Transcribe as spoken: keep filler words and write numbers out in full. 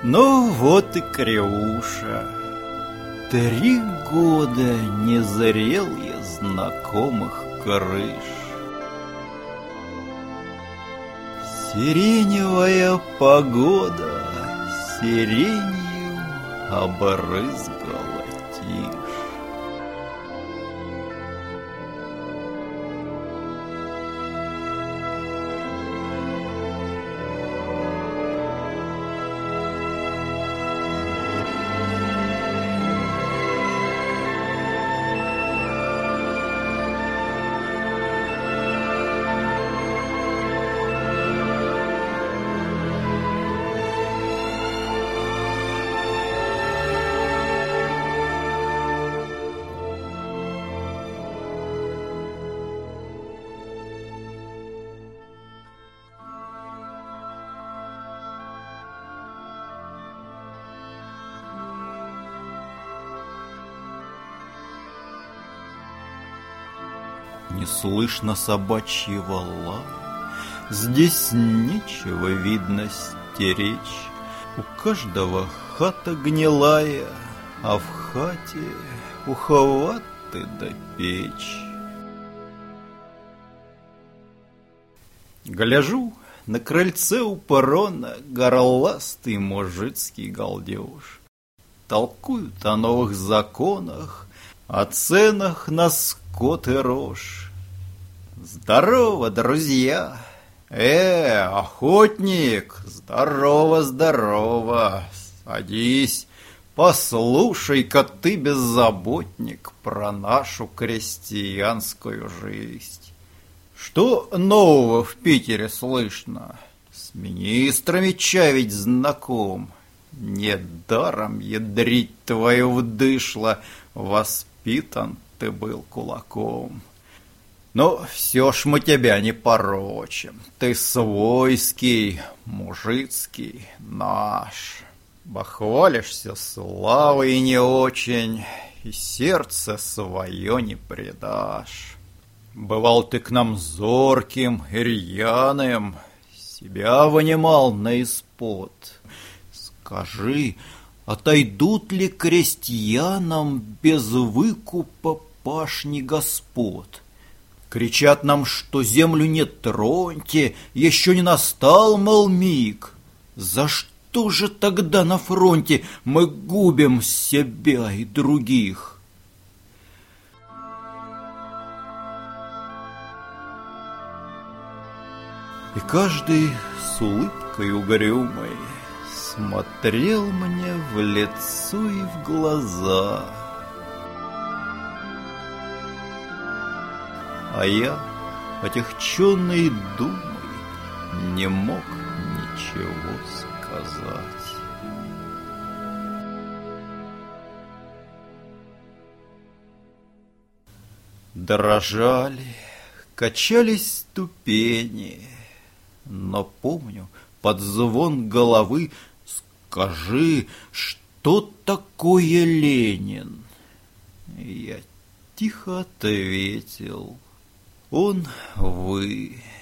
Ну вот и Кривуша. Три года не зрел я знакомых крыш. Сиреневая погода сиренью обрызгала тишь. Не слышно собачьего лая, здесь нечего видно стеречь. У каждого хата гнилая, а в хате ухваты да печь. Гляжу, на крыльце у парона горластый мужицкий галдеж. Толкуют о новых законах, о ценах на скот и рожь. Здорово, друзья! Э, охотник! Здорово, здорово! Садись, послушай-ка ты, беззаботник, про нашу крестьянскую жизнь. Что нового в Питере слышно? С министрами чай ведь знаком. Недаром ядрить твою вдышло, воспитан ты был кулаком. Но все ж мы тебя не порочим. Ты свойский, мужицкий, наш. Бахвалишься славой не очень, и сердце свое не предашь. Бывал ты к нам зорким и рьяным, себя вынимал на испод. Скажи, отойдут ли крестьянам без выкупа пашни господ? Кричат нам, что землю не троньте, еще не настал, мол, миг. За что же тогда на фронте мы губим себя и других? И каждый с улыбкой угрюмой смотрел мне в лицо и в глаза. А я, отягченный думой, не мог ничего сказать. Дрожали, качались ступени, но помню, под звон головы: скажи, что такое Ленин? Я тихо ответил: он вы.